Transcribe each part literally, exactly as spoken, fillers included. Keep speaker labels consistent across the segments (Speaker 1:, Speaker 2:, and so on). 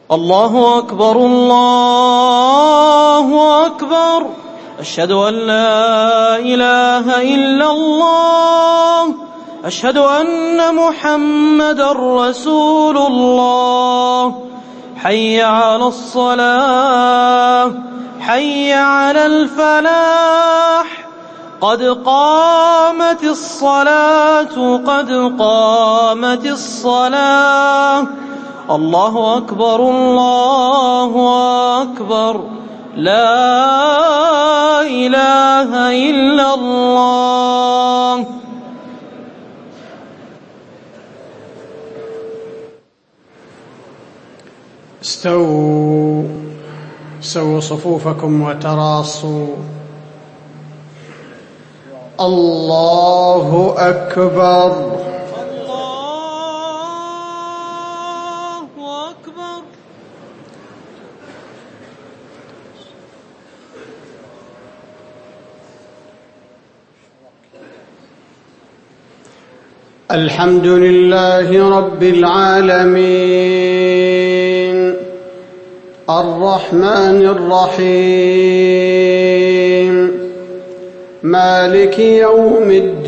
Speaker 1: الله أكبر الله أكبر. أشهد أن لا إله إلا الله. أشهد أن محمدًا رسول الله. حي على الصلاة حي على الفلاح. قد قامت الصلاة قد قامت الصلاة. الله أكبر الله أكبر. لا إله إلا الله.
Speaker 2: استووا سووا صفوفكم وتراصوا. الله أكبر. الحمد لله رب العالمين الرحمن الرحيم مالك يوم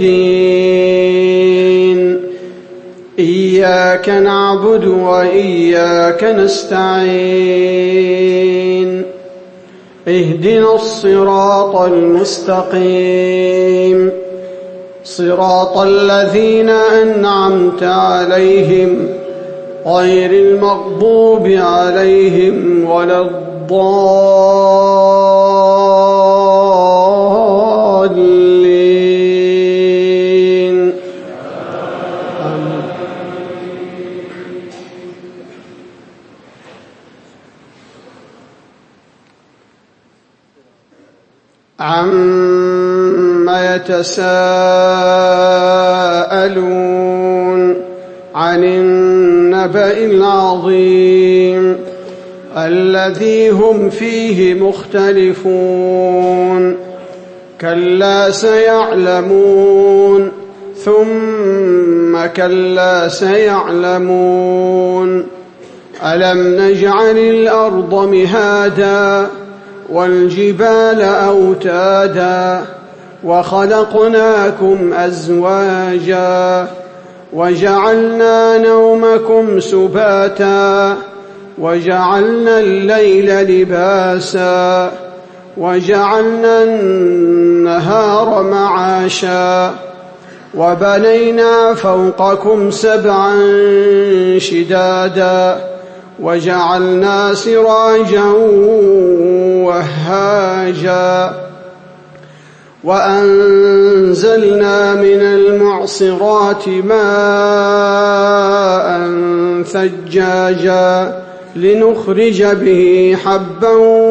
Speaker 2: الدين. إياك نعبد وإياك نستعين. اهدنا الصراط المستقيم صراط الذين أنعمت عليهم غير المغضوب عليهم ولا الضالين. آمين. عما يتساءلون عن النبأ العظيم الذي هم فيه مختلفون. كلا سيعلمون ثم كلا سيعلمون. ألم نجعل الأرض مهادا والجبال أوتادا وخلقناكم أزواجا وجعلنا نومكم سباتا وجعلنا الليل لباسا وجعلنا النهار معاشا وبنينا فوقكم سبعا شدادا وجعلنا سراجا وهاجا وأنزلنا من المعصرات ماء ثجاجا لنخرج به حبا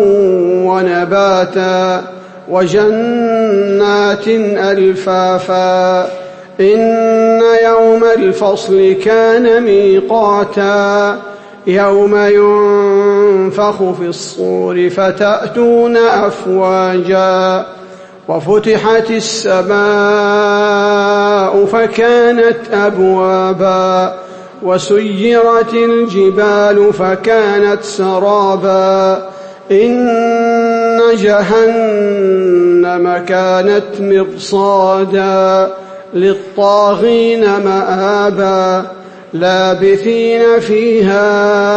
Speaker 2: ونباتا وجنات ألفافا. إن يوم الفصل كان ميقاتا يوم ينفخ في الصور فتأتون أفواجا وفتحت السماء فكانت أبوابا وسيرت الجبال فكانت سرابا. إن جهنم كانت مرصادا للطاغين مآبا لابثين فيها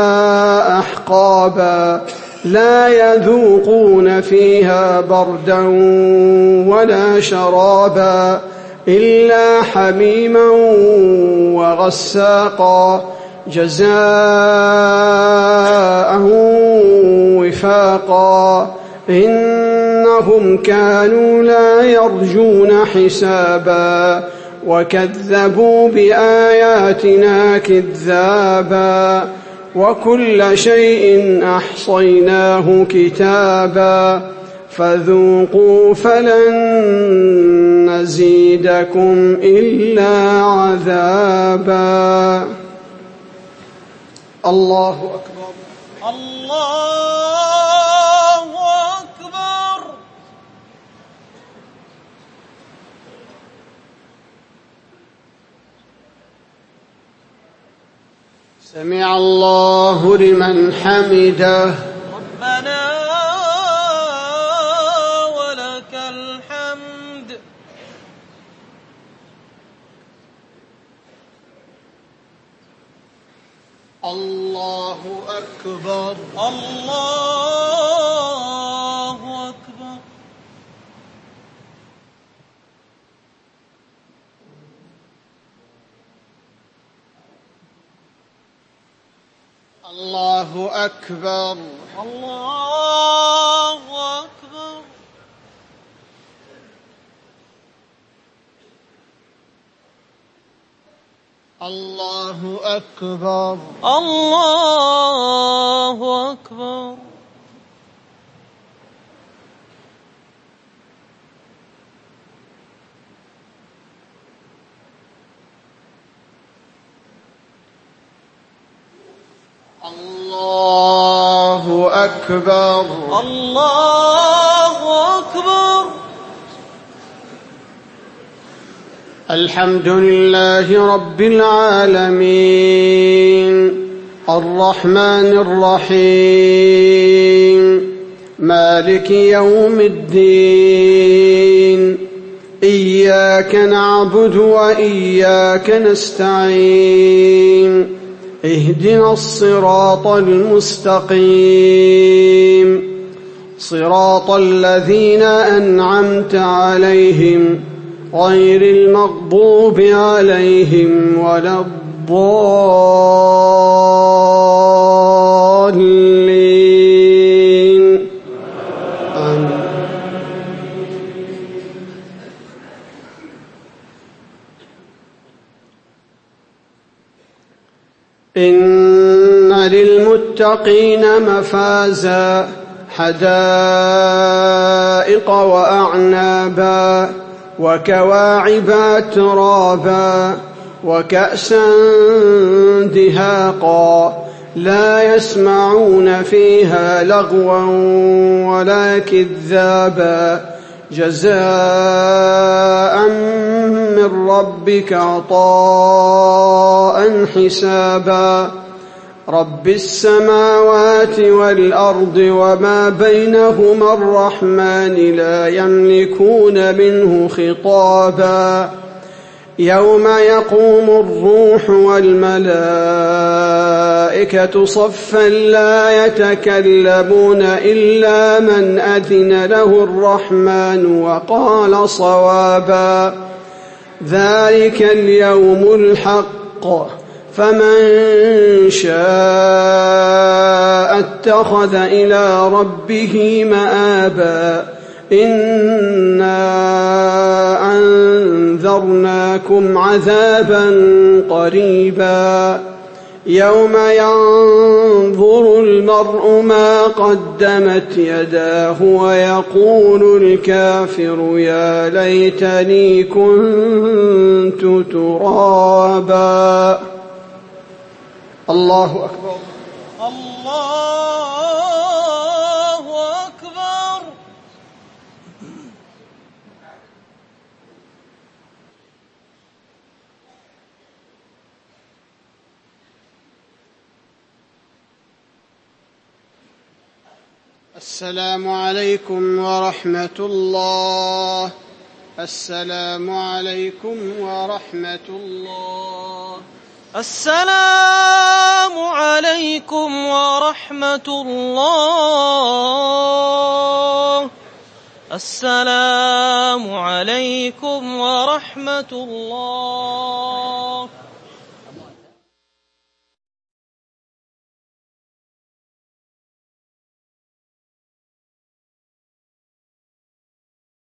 Speaker 2: أحقابا لا يذوقون فيها بردا ولا شرابا إلا حميما وغساقا جزاء وفاقا. إنهم كانوا لا يرجون حسابا وكذبوا بآياتنا كذابا وكل شيء أحصيناه كتابا فذوقوا فلن نزيدكم إلا عذابا. الله أكبر.
Speaker 1: الله أكبر.
Speaker 2: سمع الله لمن حمده.
Speaker 1: ربنا ولك الحمد.
Speaker 2: الله أكبر.
Speaker 1: الله أكبر.
Speaker 2: الله أكبر.
Speaker 1: الله أكبر.
Speaker 2: الله أكبر.
Speaker 1: الله أكبر.
Speaker 2: الله أكبر.
Speaker 1: الله أكبر.
Speaker 2: الحمد لله رب العالمين الرحمن الرحيم مالك يوم الدين إياك نعبد وإياك نستعين اهدنا الصراط المستقيم صراط الذين أنعمت عليهم غير المغضوب عليهم ولا الضالين آمين. إن للمتقين مفازا حدائق وأعنابا وكواعب أترابا وكأسا دهاقا لا يسمعون فيها لغوا ولا كذابا جزاء من ربك عطاء حسابا رب السماوات والأرض وما بينهما الرحمن لا يملكون منه خطابا يوم يقوم الروح والملائكة صفا لا يتكلمون إلا من أذن له الرحمن وقال صوابا ذلك اليوم الحق فمن شاء اتخذ إلى ربه مآبا إنا أنذرناكم عذابا قريبا يوم ينظر المرء ما قدمت يداه ويقول الكافر يا ليتني كنت ترابا. الله أكبر.
Speaker 1: الله أكبر.
Speaker 2: السلام عليكم ورحمة الله. السلام عليكم ورحمة الله.
Speaker 1: السلام عليكم ورحمة الله. السلام عليكم ورحمة الله.